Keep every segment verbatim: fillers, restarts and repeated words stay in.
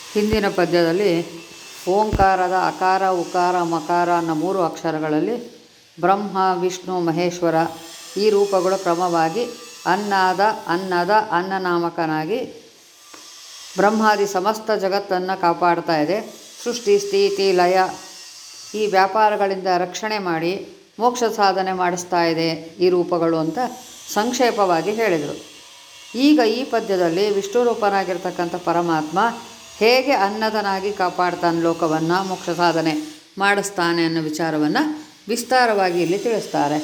ಹಿಂದಿನ ಪದ್ಯದಲ್ಲಿ ಓಂಕಾರದ ಅಕಾರ ಉಕಾರ ಮಕಾರ ಅನ್ನೋ ಮೂರು ಅಕ್ಷರಗಳಲ್ಲಿ ಬ್ರಹ್ಮ ವಿಷ್ಣು ಮಹೇಶ್ವರ ಈ ರೂಪಗಳು ಕ್ರಮವಾಗಿ ಅನ್ನಾದ ಅನ್ನದ ಅನ್ನನಾಮಕನಾಗಿ ಬ್ರಹ್ಮಾದಿ ಸಮಸ್ತ ಜಗತ್ತನ್ನು ಕಾಪಾಡ್ತಾ ಇದೆ. ಸೃಷ್ಟಿ ಸ್ಥಿತಿ ಲಯ ಈ ವ್ಯಾಪಾರಗಳಿಂದ ರಕ್ಷಣೆ ಮಾಡಿ ಮೋಕ್ಷ ಸಾಧನೆ ಮಾಡಿಸ್ತಾ ಇದೆ ಈ ರೂಪಗಳು ಅಂತ ಸಂಕ್ಷೇಪವಾಗಿ ಹೇಳಿದರು. ಈಗ ಈ ಪದ್ಯದಲ್ಲಿ ವಿಷ್ಣು ರೂಪನಾಗಿರ್ತಕ್ಕಂಥ ಪರಮಾತ್ಮ ಹೇಗೆ ಅನ್ನದನಾಗಿ ಕಾಪಾಡ್ತಾನೆ ಲೋಕವನ್ನು, ಮೋಕ್ಷ ಸಾಧನೆ ಮಾಡಿಸ್ತಾನೆ ಅನ್ನೋ ವಿಚಾರವನ್ನು ವಿಸ್ತಾರವಾಗಿ ಇಲ್ಲಿ ತಿಳಿಸ್ತಾರೆ.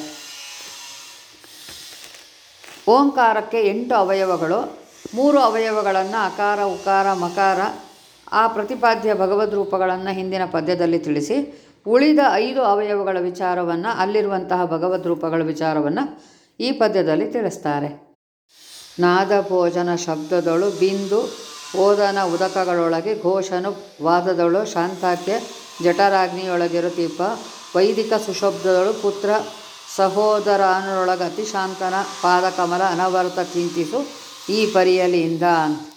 ಓಂಕಾರಕ್ಕೆ ಎಂಟು ಅವಯವಗಳು. ಮೂರು ಅವಯವಗಳನ್ನು ಅಕಾರ ಉಕಾರ ಮಕಾರ ಆ ಪ್ರತಿಪಾದ್ಯ ಭಗವದ್ ರೂಪಗಳನ್ನು ಹಿಂದಿನ ಪದ್ಯದಲ್ಲಿ ತಿಳಿಸಿ, ಉಳಿದ ಐದು ಅವಯವಗಳ ವಿಚಾರವನ್ನು ಅಲ್ಲಿರುವಂತಹ ಭಗವದ್ ರೂಪಗಳ ವಿಚಾರವನ್ನು ಈ ಪದ್ಯದಲ್ಲಿ ತಿಳಿಸ್ತಾರೆ. ನಾದ ಭೋಜನ ಶಬ್ದದಳು ಬಿಂದು ಓದನ ಉದಕಗಳೊಳಗೆ ಘೋಷನು ವಾದದಳು ಶಾಂತಾಕ್ಯ ಜಠರಾಗ್ನಿಯೊಳಗಿರು ದೀಪ ವೈದಿಕ ಸುಶಬ್ದದಳು ಪುತ್ರ ಸಹೋದರನೊಳಗ ಅತಿಶಾಂತನ ಪಾದಕಮಲ ಅನವರತ ಚಿಂತಿಸು ಈ ಪರಿಯಲಿಂದ.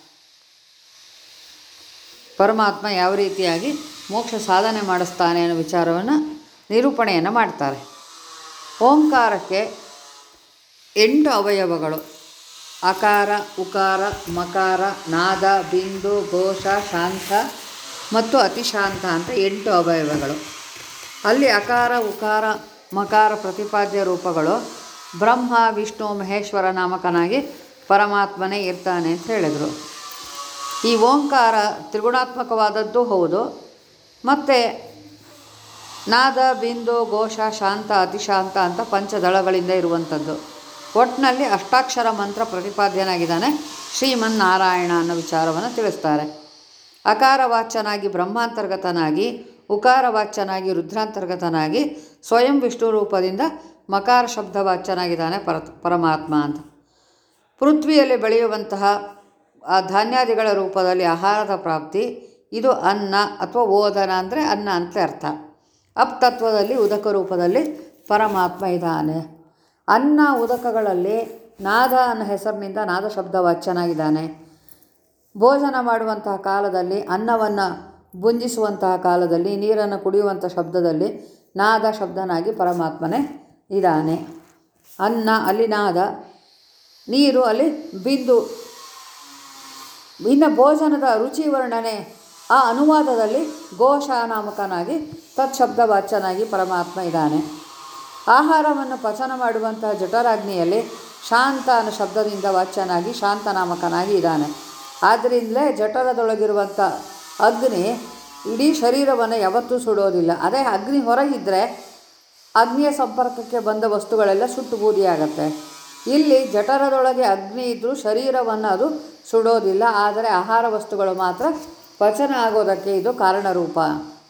ಪರಮಾತ್ಮ ಯಾವ ರೀತಿಯಾಗಿ ಮೋಕ್ಷ ಸಾಧನೆ ಮಾಡಿಸ್ತಾನೆ ಅನ್ನೋ ವಿಚಾರವನ್ನು ನಿರೂಪಣೆಯನ್ನು ಮಾಡ್ತಾರೆ. ಓಂಕಾರಕ್ಕೆ ಎಂಟು ಅವಯವಗಳು. ಅಕಾರ ಉಕಾರ ಮಕಾರ ನಾದ ಬಿಂದು ಘೋಷ ಶಾಂತ ಮತ್ತು ಅತಿಶಾಂತ ಅಂತ ಎಂಟು ಅವಯವಗಳು. ಅಲ್ಲಿ ಅಕಾರ ಉಕಾರ ಮಕಾರ ಪ್ರತಿಪಾದ್ಯ ರೂಪಗಳು ಬ್ರಹ್ಮ ವಿಷ್ಣು ಮಹೇಶ್ವರ ನಾಮಕನಾಗಿ ಪರಮಾತ್ಮನೇ ಇರ್ತಾನೆ ಅಂತ ಹೇಳಿದರು. ಈ ಓಂಕಾರ ತ್ರಿಗುಣಾತ್ಮಕವಾದದ್ದು ಹೌದು, ಮತ್ತು ನಾದ ಬಿಂದು ಘೋಷ ಶಾಂತ ಅತಿಶಾಂತ ಅಂತ ಪಂಚದಳಗಳಿಂದ ಇರುವಂಥದ್ದು. ಒಟ್ಟಿನಲ್ಲಿ ಅಷ್ಟಾಕ್ಷರ ಮಂತ್ರ ಪ್ರತಿಪಾದ್ಯನಾಗಿದ್ದಾನೆ ಶ್ರೀಮನ್ನಾರಾಯಣ ಅನ್ನೋ ವಿಚಾರವನ್ನು ತಿಳಿಸ್ತಾರೆ. ಅಕಾರ ವಾಚ್ಯನಾಗಿ ಬ್ರಹ್ಮಾಂತರ್ಗತನಾಗಿ, ಉಕಾರ ವಾಚ್ಯನಾಗಿ ರುದ್ರಾಂತರ್ಗತನಾಗಿ, ಸ್ವಯಂ ವಿಷ್ಣು ರೂಪದಿಂದ ಮಕಾರ ಶಬ್ದ ವಾಚ್ಯನಾಗಿದ್ದಾನೆ ಪರ ಪರಮಾತ್ಮ ಅಂತ. ಪೃಥ್ವಿಯಲ್ಲಿ ಬೆಳೆಯುವಂತಹ ಆ ಧಾನ್ಯಾದಿಗಳ ರೂಪದಲ್ಲಿ ಆಹಾರದ ಪ್ರಾಪ್ತಿ, ಇದು ಅನ್ನ ಅಥವಾ ಓದನ ಅಂದರೆ ಅನ್ನ ಅಂತಲೇ ಅರ್ಥ. ಅಪ್ ತತ್ವದಲ್ಲಿ ಉದಕ ರೂಪದಲ್ಲಿ ಪರಮಾತ್ಮ ಇದ್ದಾನೆ. ಅನ್ನ ಉದಕಗಳಲ್ಲಿ ನಾದ ಅನ್ನೋ ಹೆಸರಿನಿಂದ ನಾದ ಶಬ್ದ ವಾಚ್ಯನಾಗಿದ್ದಾನೆ. ಭೋಜನ ಮಾಡುವಂತಹ ಕಾಲದಲ್ಲಿ, ಅನ್ನವನ್ನು ಭುಂಜಿಸುವಂತಹ ಕಾಲದಲ್ಲಿ, ನೀರನ್ನು ಕುಡಿಯುವಂಥ ಶಬ್ದದಲ್ಲಿ ನಾದ ಶಬ್ದನಾಗಿ ಪರಮಾತ್ಮನೇ ಇದ್ದಾನೆ. ಅನ್ನ ಅಲ್ಲಿ ನಾದ, ನೀರು ಅಲ್ಲಿ ಬಿಂದು. ಇನ್ನು ಭೋಜನದ ರುಚಿ ವರ್ಣನೆ ಆ ಅನುವಾದದಲ್ಲಿ ಘೋಷ ನಾಮಕನಾಗಿ ತತ್ಶಬ್ದ ವಾಚ್ಯನಾಗಿ ಪರಮಾತ್ಮ ಇದ್ದಾನೆ. ಆಹಾರವನ್ನು ಪಚನ ಮಾಡುವಂತಹ ಜಠರಾಗ್ನಿಯಲ್ಲಿ ಶಾಂತ ಅನ್ನೋ ಶಬ್ದದಿಂದ ವಾಚ್ಯನಾಗಿ ಶಾಂತನಾಮಕನಾಗಿ ಇದ್ದಾನೆ. ಆದ್ದರಿಂದಲೇ ಜಠರದೊಳಗಿರುವಂಥ ಅಗ್ನಿ ಇಡೀ ಶರೀರವನ್ನು ಯಾವತ್ತೂ ಸುಡೋದಿಲ್ಲ. ಅದೇ ಅಗ್ನಿ ಹೊರಗಿದ್ದರೆ ಅಗ್ನಿಯ ಸಂಪರ್ಕಕ್ಕೆ ಬಂದ ವಸ್ತುಗಳೆಲ್ಲ ಸುಟ್ಟು ಬೂದಿಯಾಗತ್ತೆ. ಇಲ್ಲಿ ಜಠರದೊಳಗೆ ಅಗ್ನಿ ಇದ್ದರೂ ಶರೀರವನ್ನು ಅದು ಸುಡೋದಿಲ್ಲ, ಆದರೆ ಆಹಾರ ವಸ್ತುಗಳು ಮಾತ್ರ ಪಚನ ಆಗೋದಕ್ಕೆ ಇದು ಕಾರಣರೂಪ.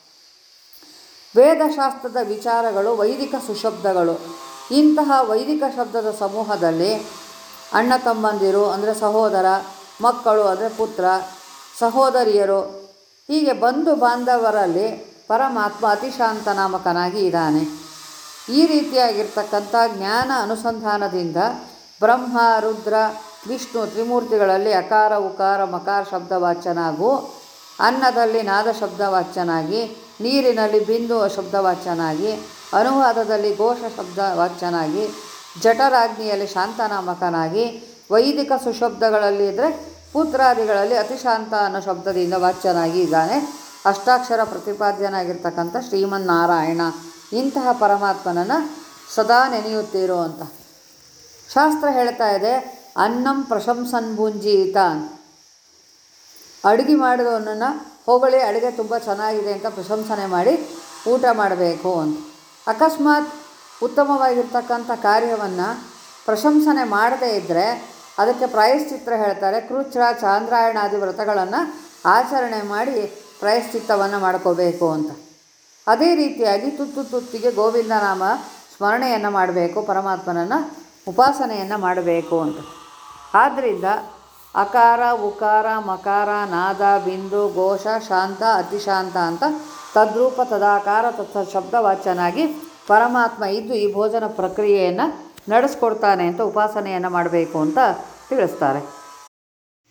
ವೇದಶಾಸ್ತ್ರದ ವಿಚಾರಗಳು ವೈದಿಕ ಸುಶಬ್ದಗಳು. ಇಂತಹ ವೈದಿಕ ಶಬ್ದದ ಸಮೂಹದಲ್ಲಿ ಅಣ್ಣ ತಮ್ಮಂದಿರು ಅಂದರೆ ಸಹೋದರ, ಮಕ್ಕಳು ಅಂದರೆ ಪುತ್ರ, ಸಹೋದರಿಯರು ಹೀಗೆ ಬಂಧು ಬಾಂಧವರಲ್ಲಿ ಪರಮಾತ್ಮ ಅತಿಶಾಂತ ನಾಮಕನಾಗಿ ಇದ್ದಾನೆ. ಈ ರೀತಿಯಾಗಿರ್ತಕ್ಕಂಥ ಜ್ಞಾನ ಅನುಸಂಧಾನದಿಂದ ಬ್ರಹ್ಮ ರುದ್ರ ವಿಷ್ಣು ತ್ರಿಮೂರ್ತಿಗಳಲ್ಲಿ ಅಕಾರ ಉಕಾರ ಮಕಾರ ಶಬ್ದವಾಚ್ಯನಾಗೂ, ಅನ್ನದಲ್ಲಿ ನಾದ ಶಬ್ದವಾಚ್ಯನಾಗಿ, ನೀರಿನಲ್ಲಿ ಬಿಂದು ಶಬ್ದವಾಚ್ಯನಾಗಿ, ಅನುವಾದದಲ್ಲಿ ಘೋಷ ಶಬ್ದವಾಚ್ಯನಾಗಿ, ಜಠರಾಗ್ನಿಯಲ್ಲಿ ಶಾಂತನಾಮಕನಾಗಿ, ವೈದಿಕ ಸುಶಬ್ದಗಳಲ್ಲಿ ಇದ್ದರೆ ಪುತ್ರಾದಿಗಳಲ್ಲಿ ಅತಿಶಾಂತ ಅನ್ನೋ ಶಬ್ದದಿಂದ ವಾಚ್ಯನಾಗಿ ಇದ್ದಾನೆ. ಅಷ್ಟಾಕ್ಷರ ಪ್ರತಿಪಾದ್ಯನಾಗಿರ್ತಕ್ಕಂಥ ಶ್ರೀಮನ್ನಾರಾಯಣ ಇಂತಹ ಪರಮಾತ್ಮನನ್ನು ಸದಾ ನೆನೆಯುತ್ತೀರೋ ಅಂತ ಶಾಸ್ತ್ರ ಹೇಳ್ತಾ ಇದೆ. ಅನ್ನಂ ಪ್ರಶಂಸನ್ ಭುಂಜೀತ, ಅಡುಗೆ ಮಾಡಿದವನನ್ನು ಹೊಗಳಿ ಅಡುಗೆ ತುಂಬ ಚೆನ್ನಾಗಿದೆ ಅಂತ ಪ್ರಶಂಸನೆ ಮಾಡಿ ಊಟ ಮಾಡಬೇಕು ಅಂತ. ಅಕಸ್ಮಾತ್ ಉತ್ತಮವಾಗಿರ್ತಕ್ಕಂಥ ಕಾರ್ಯವನ್ನು ಪ್ರಶಂಸನೆ ಮಾಡದೇ ಇದ್ದರೆ ಅದಕ್ಕೆ ಪ್ರಾಯಶ್ಚಿತ್ರ ಹೇಳ್ತಾರೆ. ಕೃಚ್ಛ್ರ ಚಾಂದ್ರಾಯಣಾದಿ ವ್ರತಗಳನ್ನು ಆಚರಣೆ ಮಾಡಿ ಪ್ರಾಯಶ್ಚಿತ್ತವನ್ನು ಮಾಡ್ಕೋಬೇಕು ಅಂತ. ಅದೇ ರೀತಿಯಾಗಿ ತುತ್ತು ತುತ್ತಿಗೆ ಗೋವಿಂದ ನಾಮ ಸ್ಮರಣೆಯನ್ನು ಮಾಡಬೇಕು, ಪರಮಾತ್ಮನನ್ನು ಉಪಾಸನೆಯನ್ನು ಮಾಡಬೇಕು ಅಂತ. ಆದ್ದರಿಂದ ಅಕಾರ ಉಕಾರ ಮಕಾರ ನಾದ ಬಿಂದು ಘೋಷ ಶಾಂತ ಅತಿಶಾಂತ ಅಂತ ತದ್ರೂಪ ತದಾಕಾರ ತತ್ ಶಬ್ದವಾಚ್ಯನಾಗಿ ಪರಮಾತ್ಮ ಇದ್ದು ಈ ಭೋಜನ ಪ್ರಕ್ರಿಯೆಯನ್ನು ನಡೆಸ್ಕೊಡ್ತಾನೆ ಅಂತ ಉಪಾಸನೆಯನ್ನು ಮಾಡಬೇಕು ಅಂತ ತಿಳಿಸ್ತಾರೆ.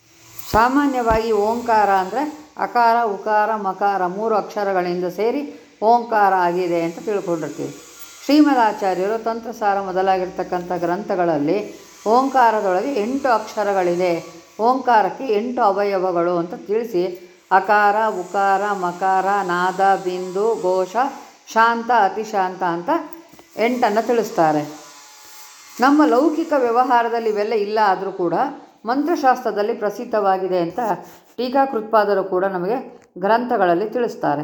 ಸಾಮಾನ್ಯವಾಗಿ ಓಂಕಾರ ಅಂದರೆ ಅಕಾರ ಉಕಾರ ಮಕಾರ ಮೂರು ಅಕ್ಷರಗಳಿಂದ ಸೇರಿ ಓಂಕಾರ ಆಗಿದೆ ಅಂತ ತಿಳ್ಕೊಂಡಿರ್ತೀವಿ. ಶ್ರೀಮದಾಚಾರ್ಯರು ತಂತ್ರಸಾರ ಮೊದಲಾಗಿರ್ತಕ್ಕಂಥ ಗ್ರಂಥಗಳಲ್ಲಿ ಓಂಕಾರದೊಳಗೆ ಎಂಟು ಅಕ್ಷರಗಳಿದೆ, ಓಂಕಾರಕ್ಕೆ ಎಂಟು ಅವಯವಗಳು ಅಂತ ತಿಳಿಸಿ ಅಕಾರ ಉಕಾರ ಮಕಾರ ನಾದ ಬಿಂದು ಘೋಷ ಶಾಂತ ಅತಿಶಾಂತ ಅಂತ ಎಂಟನ್ನು ತಿಳಿಸ್ತಾರೆ. ನಮ್ಮ ಲೌಕಿಕ ವ್ಯವಹಾರದಲ್ಲಿ ಇವೆಲ್ಲ ಇಲ್ಲ ಆದರೂ ಕೂಡ ಮಂತ್ರಶಾಸ್ತ್ರದಲ್ಲಿ ಪ್ರಸಿದ್ಧವಾಗಿದೆ ಅಂತ ಟೀಕಾಕೃತ್ಪಾದರು ಕೂಡ ನಮಗೆ ಗ್ರಂಥಗಳಲ್ಲಿ ತಿಳಿಸ್ತಾರೆ.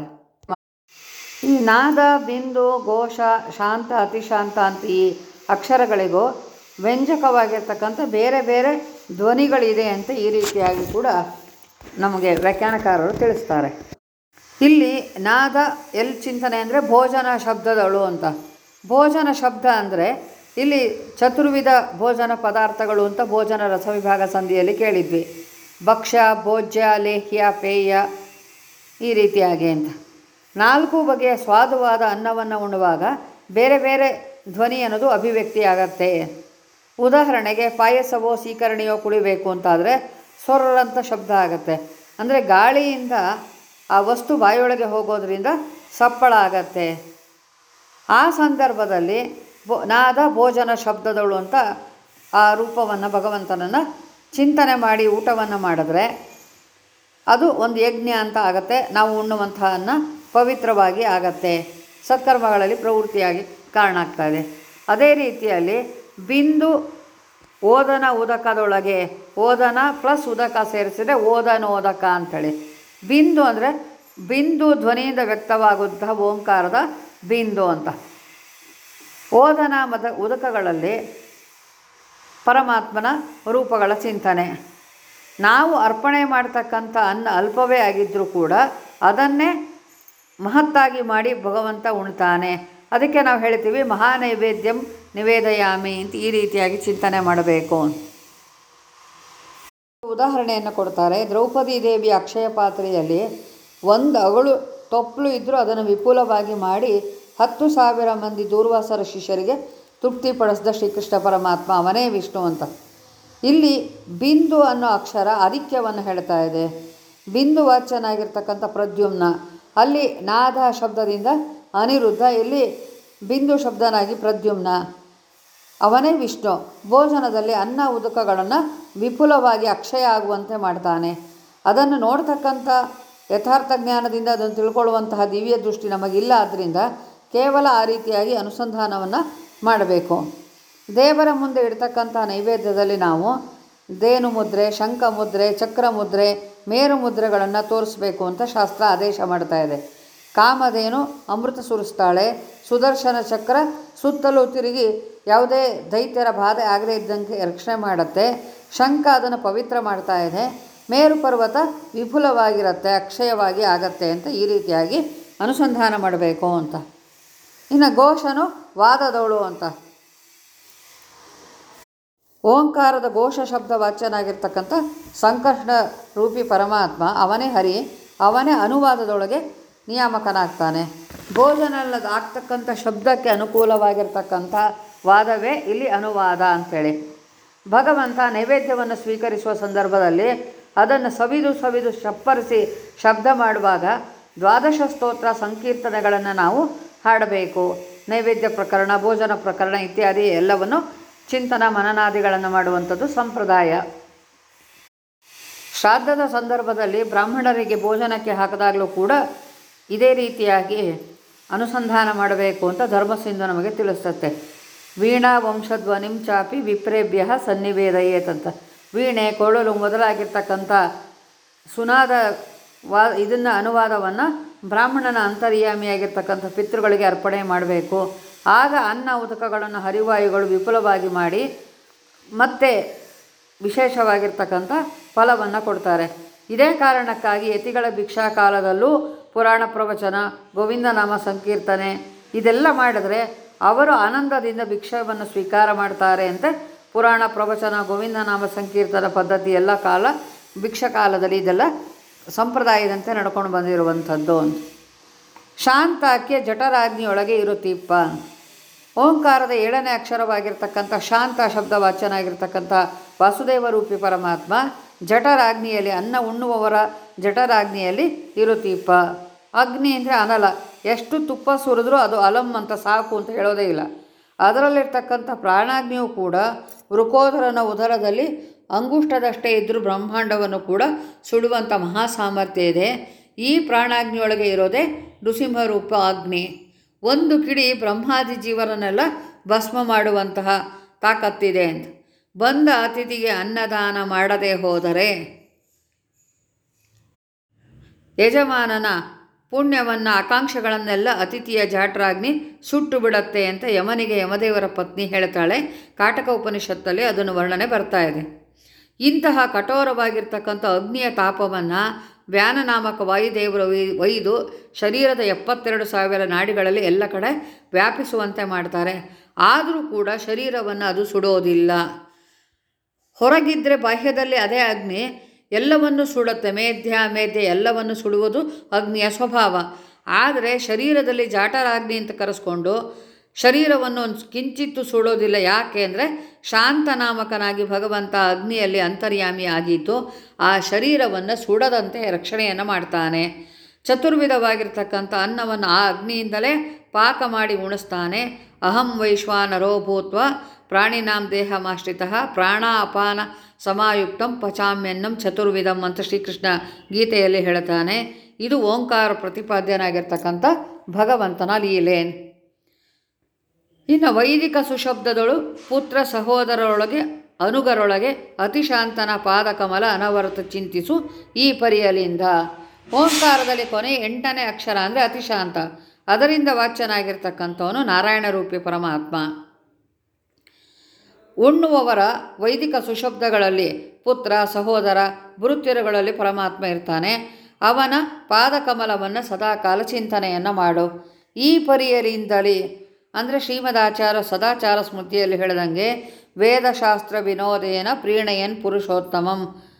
ಈ ನಾದ ಬಿಂದು ಘೋಷ ಶಾಂತ ಅತಿಶಾಂತ ಅಂತ ಈ ಅಕ್ಷರಗಳಿಗೂ ವ್ಯಂಜಕವಾಗಿರ್ತಕ್ಕಂಥ ಬೇರೆ ಬೇರೆ ಧ್ವನಿಗಳಿದೆ ಅಂತ ಈ ರೀತಿಯಾಗಿ ಕೂಡ ನಮಗೆ ವ್ಯಾಖ್ಯಾನಕಾರರು ತಿಳಿಸ್ತಾರೆ. ಇಲ್ಲಿ ನಾದ ಎಲ್ಲಿ ಚಿಂತನೆ ಅಂದರೆ ಭೋಜನ ಶಬ್ದದಳು ಅಂತ. ಭೋಜನ ಶಬ್ದ ಅಂದರೆ ಇಲ್ಲಿ ಚತುರ್ವಿಧ ಭೋಜನ ಪದಾರ್ಥಗಳು ಅಂತ ಭೋಜನ ರಸವಿಭಾಗ ಸಂಧಿಯಲ್ಲಿ ಕೇಳಿದ್ವಿ. ಭಕ್ಷ್ಯ ಭೋಜ್ಯ ಲೇಹ್ಯ ಪೇಯ ಈ ರೀತಿಯಾಗಿ ಅಂತ ನಾಲ್ಕು ಬಗೆಯ ಸ್ವಾದವಾದ ಅನ್ನವನ್ನು ಉಣ್ಣುವಾಗ ಬೇರೆ ಬೇರೆ ಧ್ವನಿ ಅನ್ನೋದು ಅಭಿವ್ಯಕ್ತಿಯಾಗತ್ತೆ. ಉದಾಹರಣೆಗೆ ಪಾಯಸವೋ ಸೀಕರಣಿಯೋ ಕುಡಿಬೇಕು ಅಂತಾದರೆ ಸೊರ್ರಂತ ಶಬ್ದ ಆಗುತ್ತೆ. ಅಂದರೆ ಗಾಳಿಯಿಂದ ಆ ವಸ್ತು ಬಾಯೊಳಗೆ ಹೋಗೋದ್ರಿಂದ ಸಪ್ಪಳ ಆಗತ್ತೆ. ಆ ಸಂದರ್ಭದಲ್ಲಿ ಬೋ ನಾದ ಭೋಜನ ಶಬ್ದದಳು ಅಂತ ಆ ರೂಪವನ್ನು ಭಗವಂತನನ್ನು ಚಿಂತನೆ ಮಾಡಿ ಊಟವನ್ನು ಮಾಡಿದ್ರೆ ಅದು ಒಂದು ಯಜ್ಞ ಅಂತ ಆಗತ್ತೆ. ನಾವು ಉಣ್ಣುವಂತಹ ಅನ್ನ ಪವಿತ್ರವಾಗಿ ಆಗತ್ತೆ, ಸತ್ಕರ್ಮಗಳಲ್ಲಿ ಪ್ರವೃತ್ತಿಯಾಗಿ ಕಾರಣ ಆಗ್ತಾಯಿದೆ. ಅದೇ ರೀತಿಯಲ್ಲಿ ಬಿಂದು ಓದನ ಉದಕದೊಳಗೆ ಓದನ ಪ್ಲಸ್ ಉದಕ ಸೇರಿಸಿದರೆ ಓದನೋದಕ ಅಂಥೇಳಿ. ಬಿಂದು ಅಂದರೆ ಬಿಂದು ಧ್ವನಿಯಿಂದ ವ್ಯಕ್ತವಾಗುವಂತಹ ಓಂಕಾರದ ಬಿಂದು ಅಂತ. ಓದನ ಮದ ಉದಕಗಳಲ್ಲಿ ಪರಮಾತ್ಮನ ರೂಪಗಳ ಚಿಂತನೆ. ನಾವು ಅರ್ಪಣೆ ಮಾಡ್ತಕ್ಕಂಥ ಅನ್ನ ಅಲ್ಪವೇ ಆಗಿದ್ದರೂ ಕೂಡ ಅದನ್ನೇ ಮಹತ್ತಾಗಿ ಮಾಡಿ ಭಗವಂತ ಉಣ್ತಾನೆ. ಅದಕ್ಕೆ ನಾವು ಹೇಳ್ತೀವಿ ಮಹಾನೈವೇದ್ಯಂ ನಿವೇದಯಾಮಿ ಅಂತ ಈ ರೀತಿಯಾಗಿ ಚಿಂತನೆ ಮಾಡಬೇಕು. ಉದಾಹರಣೆಯನ್ನು ಕೊಡ್ತಾರೆ. ದ್ರೌಪದಿ ದೇವಿ ಅಕ್ಷಯ ಪಾತ್ರೆಯಲ್ಲಿ ಒಂದು ಅಗಳು ತೊಪ್ಪಲು ಇದ್ದರೂ ಅದನ್ನು ವಿಪುಲವಾಗಿ ಮಾಡಿ ಹತ್ತು ಸಾವಿರ ಮಂದಿ ದೂರ್ವಾಸರ ಶಿಷ್ಯರಿಗೆ ತೃಪ್ತಿಪಡಿಸಿದ ಶ್ರೀಕೃಷ್ಣ ಪರಮಾತ್ಮ ಅವನೇ ವಿಷ್ಣು ಅಂತ. ಇಲ್ಲಿ ಬಿಂದು ಅನ್ನೋ ಅಕ್ಷರ ಆದಿತ್ಯವನ್ನು ಹೇಳ್ತಾ ಇದೆ. ಬಿಂದು ವಾಚ್ಯನಾಗಿರ್ತಕ್ಕಂಥ ಪ್ರದ್ಯುಮ್ನ, ಅಲ್ಲಿ ನಾದ ಶಬ್ದದಿಂದ ಅನಿರುದ್ಧ, ಇಲ್ಲಿ ಬಿಂದು ಶಬ್ದನಾಗಿ ಪ್ರದ್ಯುಮ್ನ, ಅವನೇ ವಿಷ್ಣು. ಭೋಜನದಲ್ಲಿ ಅನ್ನ ಉದಕಗಳನ್ನು ವಿಪುಲವಾಗಿ ಅಕ್ಷಯ ಆಗುವಂತೆ ಮಾಡ್ತಾನೆ. ಅದನ್ನು ನೋಡ್ತಕ್ಕಂಥ ಯಥಾರ್ಥ ಜ್ಞಾನದಿಂದ ಅದನ್ನು ತಿಳ್ಕೊಳ್ಳುವಂತಹ ದಿವ್ಯ ದೃಷ್ಟಿ ನಮಗಿಲ್ಲ. ಆದ್ದರಿಂದ ಕೇವಲ ಆ ರೀತಿಯಾಗಿ ಅನುಸಂಧಾನವನ್ನು ಮಾಡಬೇಕು. ದೇವರ ಮುಂದೆ ಇಡ್ತಕ್ಕಂಥ ನೈವೇದ್ಯದಲ್ಲಿ ನಾವು ದೇನು ಮುದ್ರೆ, ಶಂಖ ಮುದ್ರೆ, ಚಕ್ರ ಮುದ್ರೆ, ಮೇರು ಮುದ್ರೆಗಳನ್ನು ತೋರಿಸ್ಬೇಕು ಅಂತ ಶಾಸ್ತ್ರ ಆದೇಶ ಮಾಡ್ತಾ ಇದೆ. ಕಾಮಧೇನು ಅಮೃತ ಸುರಿಸ್ತಾಳೆ, ಸುದರ್ಶನ ಚಕ್ರ ಸುತ್ತಲೂ ತಿರುಗಿ ಯಾವುದೇ ದೈತ್ಯರ ಬಾಧೆ ಆಗದೇ ಇದ್ದಂಗೆ ರಕ್ಷಣೆ ಮಾಡುತ್ತೆ, ಶಂಖ ಅದನ್ನು ಪವಿತ್ರ ಮಾಡ್ತಾ ಇದೆ, ಮೇರು ಪರ್ವತ ವಿಪುಲವಾಗಿರುತ್ತೆ, ಅಕ್ಷಯವಾಗಿ ಆಗತ್ತೆ ಅಂತ ಈ ರೀತಿಯಾಗಿ ಅನುಸಂಧಾನ ಮಾಡಬೇಕು ಅಂತ. ಇನ್ನು ಘೋಷನು ವಾದದವಳು ಅಂತ. ಓಂಕಾರದ ಘೋಷ ಶಬ್ದ ವಾಚ್ಯನಾಗಿರ್ತಕ್ಕಂಥ ಸಂಕರ್ಷಣ ರೂಪಿ ಪರಮಾತ್ಮ ಅವನೇ ಹರಿ, ಅವನೇ ಅನುವಾದದೊಳಗೆ ನಿಯಾಮಕನಾಗ್ತಾನೆ. ಭೋಜನಲ್ಲದ ಆಗ್ತಕ್ಕಂಥ ಶಬ್ದಕ್ಕೆ ಅನುಕೂಲವಾಗಿರ್ತಕ್ಕಂಥ ವಾದವೇ ಇಲ್ಲಿ ಅನುವಾದ ಅಂಥೇಳಿ. ಭಗವಂತ ನೈವೇದ್ಯವನ್ನು ಸ್ವೀಕರಿಸುವ ಸಂದರ್ಭದಲ್ಲಿ ಅದನ್ನು ಸವಿದು ಸವಿದು ಚಪ್ಪರಿಸಿ ಶಬ್ದ ಮಾಡುವಾಗ ದ್ವಾದಶ ಸ್ತೋತ್ರ ಸಂಕೀರ್ತನೆಗಳನ್ನು ನಾವು ಹಾಡಬೇಕು. ನೈವೇದ್ಯ ಪ್ರಕರಣ, ಭೋಜನ ಪ್ರಕರಣ ಇತ್ಯಾದಿ ಎಲ್ಲವನ್ನು ಚಿಂತನ ಮನನಾದಿಗಳನ್ನು ಮಾಡುವಂಥದ್ದು ಸಂಪ್ರದಾಯ. ಶ್ರಾದ್ದದ ಸಂದರ್ಭದಲ್ಲಿ ಬ್ರಾಹ್ಮಣರಿಗೆ ಭೋಜನಕ್ಕೆ ಹಾಕಿದಾಗಲೂ ಕೂಡ ಇದೇ ರೀತಿಯಾಗಿ ಅನುಸಂಧಾನ ಮಾಡಬೇಕು ಅಂತ ಧರ್ಮಸಿಂಧು ನಮಗೆ ತಿಳಿಸುತ್ತೆ. ವೀಣಾ ವಂಶಧ್ವನಿಂ ಚಾಪಿ ವಿಪ್ರೇಭ್ಯ ಸನ್ನಿವೇದಯೇತಂತ. ವೀಣೆ, ಕೊಳಲು ಮೊದಲಾಗಿರ್ತಕ್ಕಂಥ ಸುನಾದ ವಾ ಇದನ್ನು ಅನುವಾದವನ್ನು ಬ್ರಾಹ್ಮಣನ ಅಂತರ್ಯಾಮಿಯಾಗಿರ್ತಕ್ಕಂಥ ಪಿತೃಗಳಿಗೆ ಅರ್ಪಣೆ ಮಾಡಬೇಕು. ಆಗ ಅನ್ನ ಉದಕಗಳನ್ನು ಹರಿವಾಯುಗಳು ವಿಪುಲವಾಗಿ ಮಾಡಿ ಮತ್ತೆ ವಿಶೇಷವಾಗಿರ್ತಕ್ಕಂಥ ಫಲವನ್ನು ಕೊಡ್ತಾರೆ. ಇದೇ ಕಾರಣಕ್ಕಾಗಿ ಯತಿಗಳ ಭಿಕ್ಷಾ ಕಾಲದಲ್ಲೂ ಪುರಾಣ ಪ್ರವಚನ, ಗೋವಿಂದ ನಾಮ ಸಂಕೀರ್ತನೆ ಇದೆಲ್ಲ ಮಾಡಿದ್ರೆ ಅವರು ಆನಂದದಿಂದ ಭಿಕ್ಷವನ್ನು ಸ್ವೀಕಾರ ಮಾಡ್ತಾರೆ ಅಂತ ಪುರಾಣ ಪ್ರವಚನ, ಗೋವಿಂದ ನಾಮ ಸಂಕೀರ್ತನ ಪದ್ಧತಿ ಎಲ್ಲ ಕಾಲ ಭಿಕ್ಷಾ ಕಾಲದಲ್ಲಿ ಇದೆಲ್ಲ ಸಂಪ್ರದಾಯದಂತೆ ನಡ್ಕೊಂಡು ಬಂದಿರುವಂಥದ್ದು. ಶಾಂತಕ್ಕೆ ಜಠರಾಗ್ನಿಯೊಳಗೆ ಇರುತ್ತೀಪ್ಪ. ಓಂಕಾರದ ಏಳನೇ ಅಕ್ಷರವಾಗಿರ್ತಕ್ಕಂಥ ಶಾಂತ ಶಬ್ದ ವಾಚ್ಯನಾಗಿರ್ತಕ್ಕಂಥ ವಾಸುದೇವ ರೂಪಿ ಪರಮಾತ್ಮ ಜಠರಾಗ್ನಿಯಲ್ಲಿ, ಅನ್ನ ಉಣ್ಣುವವರ ಜಠರಾಗ್ನಿಯಲ್ಲಿ ಇರುತ್ತೀಪ. ಅಗ್ನಿ ಅಂದರೆ ಅನಲ. ಎಷ್ಟು ತುಪ್ಪ ಸುರಿದ್ರೂ ಅದು ಅಲಂ ಅಂತ ಸಾಕು ಅಂತ ಹೇಳೋದೇ ಇಲ್ಲ. ಅದರಲ್ಲಿರ್ತಕ್ಕಂಥ ಪ್ರಾಣಾಗ್ನಿಯೂ ಕೂಡ ವೃಕೋದರನ ಉದರದಲ್ಲಿ ಅಂಗುಷ್ಟದಷ್ಟೇ ಇದ್ದರೂ ಬ್ರಹ್ಮಾಂಡವನ್ನು ಕೂಡ ಸುಡುವಂಥ ಮಹಾ ಸಾಮರ್ಥ್ಯ ಇದೆ. ಈ ಪ್ರಾಣಾಗ್ನಿಯೊಳಗೆ ಇರೋದೇ ನೃಸಿಂಹರೂಪ ಅಗ್ನಿ. ಒಂದು ಕಿಡಿ ಬ್ರಹ್ಮಾದಿ ಜೀವರನ್ನೆಲ್ಲ ಭಸ್ಮ ಮಾಡುವಂತಹ ತಾಕತ್ತಿದೆ ಅಂತ. ಬಂದ ಅತಿಥಿಗೆ ಅನ್ನದಾನ ಮಾಡದೆ ಹೋದರೆ ಯಜಮಾನನ ಪುಣ್ಯವನ್ನು ಆಕಾಂಕ್ಷೆಗಳನ್ನೆಲ್ಲ ಅತಿಥಿಯ ಜಾಟ್ರಾಗ್ನಿ ಸುಟ್ಟು ಬಿಡತ್ತೆ ಅಂತ ಯಮನಿಗೆ ಯಮದೇವರ ಪತ್ನಿ ಹೇಳ್ತಾಳೆ. ಕಾಟಕ ಉಪನಿಷತ್ತಲ್ಲಿ ಅದನ್ನು ವರ್ಣನೆ ಬರ್ತಾ ಇದೆ. ಇಂತಹ ಕಠೋರವಾಗಿರ್ತಕ್ಕಂಥ ಅಗ್ನಿಯ ತಾಪವನ್ನು ವ್ಯಾನನಾಮಕ ವಾಯುದೇವರು ಒಯ್ದು ಶರೀರದ ಎಪ್ಪತ್ತೆರಡು ಸಾವಿರ ನಾಡಿಗಳಲ್ಲಿ ಎಲ್ಲ ಕಡೆ ವ್ಯಾಪಿಸುವಂತೆ ಮಾಡ್ತಾರೆ. ಆದರೂ ಕೂಡ ಶರೀರವನ್ನು ಅದು ಸುಡೋದಿಲ್ಲ. ಹೊರಗಿದ್ದರೆ ಬಾಹ್ಯದಲ್ಲಿ ಅದೇ ಅಗ್ನಿ ಎಲ್ಲವನ್ನು ಸುಡುತ್ತೆ. ಮೇಧ್ಯ ಮೇಧ್ಯ ಎಲ್ಲವನ್ನು ಸುಡುವುದು ಅಗ್ನಿಯ ಸ್ವಭಾವ. ಆದರೆ ಶರೀರದಲ್ಲಿ ಜಾಠರಾಗ್ನಿ ಅಂತ ಕರೆಸ್ಕೊಂಡು ಶರೀರವನ್ನು ಕಿಂಚಿತ್ತು ಸುಡೋದಿಲ್ಲ. ಯಾಕೆ ಅಂದರೆ ಶಾಂತನಾಮಕನಾಗಿ ಭಗವಂತ ಅಗ್ನಿಯಲ್ಲಿ ಅಂತರ್ಯಾಮಿ ಆಗಿದ್ದು ಆ ಶರೀರವನ್ನು ಸುಡದಂತೆ ರಕ್ಷಣೆಯನ್ನು ಮಾಡ್ತಾನೆ. ಚತುರ್ವಿಧವಾಗಿರ್ತಕ್ಕಂಥ ಅನ್ನವನ್ನು ಆ ಅಗ್ನಿಯಿಂದಲೇ ಪಾಕ ಮಾಡಿ ಉಣಿಸ್ತಾನೆ. ಅಹಂ ವೈಶ್ವಾನರೋ ಭೂತ್ವ ಪ್ರಾಣಿನಾಂ ದೇಹಮಾಶ್ರಿತಃ ಪ್ರಾಣ ಅಪಾನ ಸಮಾಯುಕ್ತಂ ಪಚಾಮ್ಯನ್ನಂ ಚತುರ್ವಿಧಂ ಅಂತ ಶ್ರೀಕೃಷ್ಣ ಗೀತೆಯಲ್ಲಿ ಹೇಳ್ತಾನೆ. ಇದು ಓಂಕಾರ ಪ್ರತಿಪಾದ್ಯನಾಗಿರ್ತಕ್ಕಂಥ ಭಗವಂತನ ಲೀಲೆ. ಇನ್ನು ವೈದಿಕ ಸುಶಬ್ದದಳು ಪುತ್ರ ಸಹೋದರರೊಳಗೆ ಅನುಗರೊಳಗೆ ಅತಿಶಾಂತನ ಪಾದಕಮಲ ಅನವರತ ಚಿಂತಿಸು ಈ ಪರಿಯಲಿಂದ. ಓಂಕಾರದಲ್ಲಿ ಕೊನೆ ಎಂಟನೇ ಅಕ್ಷರ ಅಂದರೆ ಅತಿಶಾಂತ. ಅದರಿಂದ ವಾಚ್ಯನಾಗಿರ್ತಕ್ಕಂಥವನು ನಾರಾಯಣ ರೂಪಿ ಪರಮಾತ್ಮ. ಉಣ್ಣುವವರ ವೈದಿಕ ಸುಶಬ್ದಗಳಲ್ಲಿ ಪುತ್ರ ಸಹೋದರ ಭೃತ್ಯರುಗಳಲ್ಲಿ ಪರಮಾತ್ಮ ಇರ್ತಾನೆ. ಅವನ ಪಾದಕಮಲವನ್ನು ಸದಾಕಾಲ ಚಿಂತನೆಯನ್ನು ಮಾಡು. ಈ ಪರಿಯಲಿಂದಲೇ ಅಂದರೆ ಶ್ರೀಮದಾಚಾರ್ಯ ಸದಾಚಾರ ಸ್ಮೃತಿಯಲ್ಲಿ ಹೇಳಿದಂಗೆ ವೇದಶಾಸ್ತ್ರ ವಿನೋದೇನ ಪ್ರೀಣಯನ್ ಪುರುಷೋತ್ತಮಂ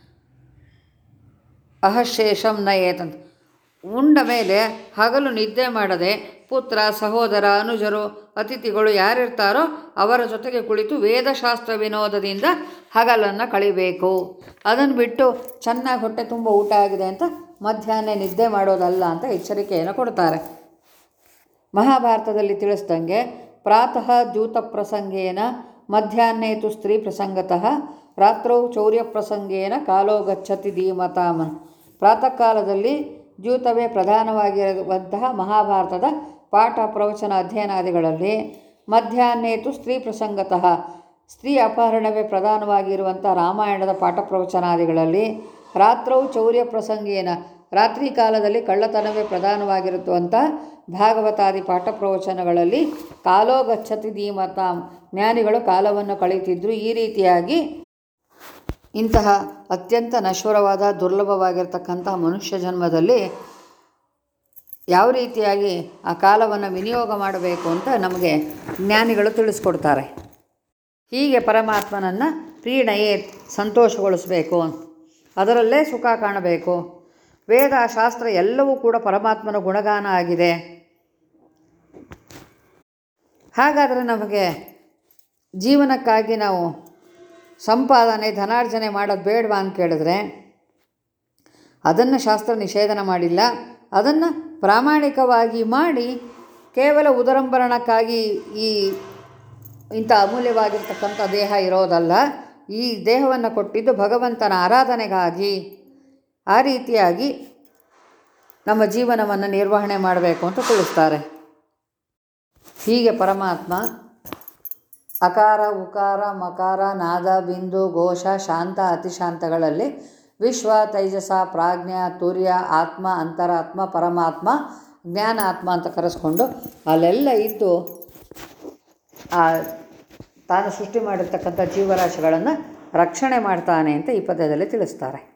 ಅಹಶೇಷಂ ನಯೇತಂತ. ಉಂಡ ಮೇಲೆ ಹಗಲು ನಿದ್ದೆ ಮಾಡದೆ ಪುತ್ರ ಸಹೋದರ ಅನುಜರು ಅತಿಥಿಗಳು ಯಾರಿರ್ತಾರೋ ಅವರ ಜೊತೆಗೆ ಕುಳಿತು ವೇದಶಾಸ್ತ್ರ ವಿನೋದದಿಂದ ಹಗಲನ್ನು ಕಳಿಬೇಕು. ಅದನ್ನು ಬಿಟ್ಟು ಚೆನ್ನಾಗಿ ಹೊಟ್ಟೆ ತುಂಬ ಊಟ ಆಗಿದೆ ಅಂತ ಮಧ್ಯಾಹ್ನ ನಿದ್ದೆ ಮಾಡೋದಲ್ಲ ಅಂತ ಎಚ್ಚರಿಕೆಯನ್ನು ಕೊಡ್ತಾರೆ. ಮಹಾಭಾರತದಲ್ಲಿ ತಿಳಿಸ್ದಂಗೆ ಪ್ರಾತಃ ದ್ಯೂತ ಪ್ರಸಂಗೇನ ಮಧ್ಯಾಹ್ನೇತು ಸ್ತ್ರೀ ಪ್ರಸಂಗತಃ ರಾತ್ರೌ ಚೌರ್ಯ ಪ್ರಸಂಗೇನ ಕಾಲೋ ಗಚ್ಚತಿ ಧೀಮತಾಮನ್. ಪ್ರಾತಃ ಕಾಲದಲ್ಲಿ ದ್ಯೂತವೇ ಪ್ರಧಾನವಾಗಿರುವಂತಹ ಮಹಾಭಾರತದ ಪಾಠ ಪ್ರವಚನ ಅಧ್ಯಯನಾದಿಗಳಲ್ಲಿ, ಮಧ್ಯಾಹ್ನೇತು ಸ್ತ್ರೀ ಪ್ರಸಂಗತಃ ಸ್ತ್ರೀ ಅಪಹರಣವೇ ಪ್ರಧಾನವಾಗಿರುವಂಥ ರಾಮಾಯಣದ ಪಾಠ ಪ್ರವಚನಾದಿಗಳಲ್ಲಿ, ರಾತ್ರೌ ಚೌರ್ಯ ಪ್ರಸಂಗೇನ ರಾತ್ರಿ ಕಾಲದಲ್ಲಿ ಕಳ್ಳತನವೇ ಪ್ರಧಾನವಾಗಿರುವಂಥ ಭಾಗವತಾದಿ ಪಾಠ ಪ್ರವಚನಗಳಲ್ಲಿ ಕಾಲೋ ಗಚ್ಚತಿ ಧೀಮತಾಂ ಜ್ಞಾನಿಗಳು ಕಾಲವನ್ನು ಕಳೆಯುತ್ತಿದ್ದರು. ಈ ರೀತಿಯಾಗಿ ಇಂತಹ ಅತ್ಯಂತ ನಶ್ವರವಾದ ದುರ್ಲಭವಾಗಿರ್ತಕ್ಕಂಥ ಮನುಷ್ಯ ಜನ್ಮದಲ್ಲಿ ಯಾವ ರೀತಿಯಾಗಿ ಆ ಕಾಲವನ್ನು ವಿನಿಯೋಗ ಮಾಡಬೇಕು ಅಂತ ನಮಗೆ ಜ್ಞಾನಿಗಳು ತಿಳಿಸ್ಕೊಡ್ತಾರೆ. ಹೀಗೆ ಪರಮಾತ್ಮನನ್ನು ಪ್ರೀಣಯೇ ಸಂತೋಷಗೊಳಿಸಬೇಕು, ಅದರಲ್ಲೇ ಸುಖ ಕಾಣಬೇಕು. ವೇದ ಶಾಸ್ತ್ರ ಎಲ್ಲವೂ ಕೂಡ ಪರಮಾತ್ಮನ ಗುಣಗಾನ ಆಗಿದೆ. ಹಾಗಾದರೆ ನಮಗೆ ಜೀವನಕ್ಕಾಗಿ ನಾವು ಸಂಪಾದನೆ ಧನಾರ್ಜನೆ ಮಾಡೋದು ಬೇಡವಾ ಅಂತ ಕೇಳಿದ್ರೆ ಅದನ್ನು ಶಾಸ್ತ್ರ ನಿಷೇಧನ ಮಾಡಿಲ್ಲ. ಅದನ್ನು ಪ್ರಾಮಾಣಿಕವಾಗಿ ಮಾಡಿ ಕೇವಲ ಉದರಂಬರಣಕ್ಕಾಗಿ ಈ ಇಂಥ ಅಮೂಲ್ಯವಾಗಿರ್ತಕ್ಕಂಥ ದೇಹ ಇರೋದಲ್ಲ. ಈ ದೇಹವನ್ನು ಕೊಟ್ಟಿದ್ದು ಭಗವಂತನ ಆರಾಧನೆಗಾಗಿ. ಆ ರೀತಿಯಾಗಿ ನಮ್ಮ ಜೀವನವನ್ನು ನಿರ್ವಹಣೆ ಮಾಡಬೇಕು ಅಂತ ತಿಳಿಸ್ತಾರೆ. ಹೀಗೆ ಪರಮಾತ್ಮ ಅಕಾರ ಉಕಾರ ಮಕಾರ ನಾದ ಬಿಂದು ಘೋಷ ಶಾಂತ ಅತಿಶಾಂತಗಳಲ್ಲಿ ವಿಶ್ವ ತೈಜಸ ಪ್ರಾಜ್ಞ ತುರ್ಯ ಆತ್ಮ ಅಂತರಾತ್ಮ ಪರಮಾತ್ಮ ಜ್ಞಾನಾತ್ಮ ಅಂತ ಕರೆಸ್ಕೊಂಡು ಅಲ್ಲೆಲ್ಲ ಇದ್ದು ಆ ತಾನು ಸೃಷ್ಟಿ ಮಾಡಿರ್ತಕ್ಕಂಥ ಜೀವರಾಶಿಗಳನ್ನು ರಕ್ಷಣೆ ಮಾಡ್ತಾನೆ ಅಂತ ಈ ಪದ್ಯದಲ್ಲಿ ತಿಳಿಸ್ತಾರೆ.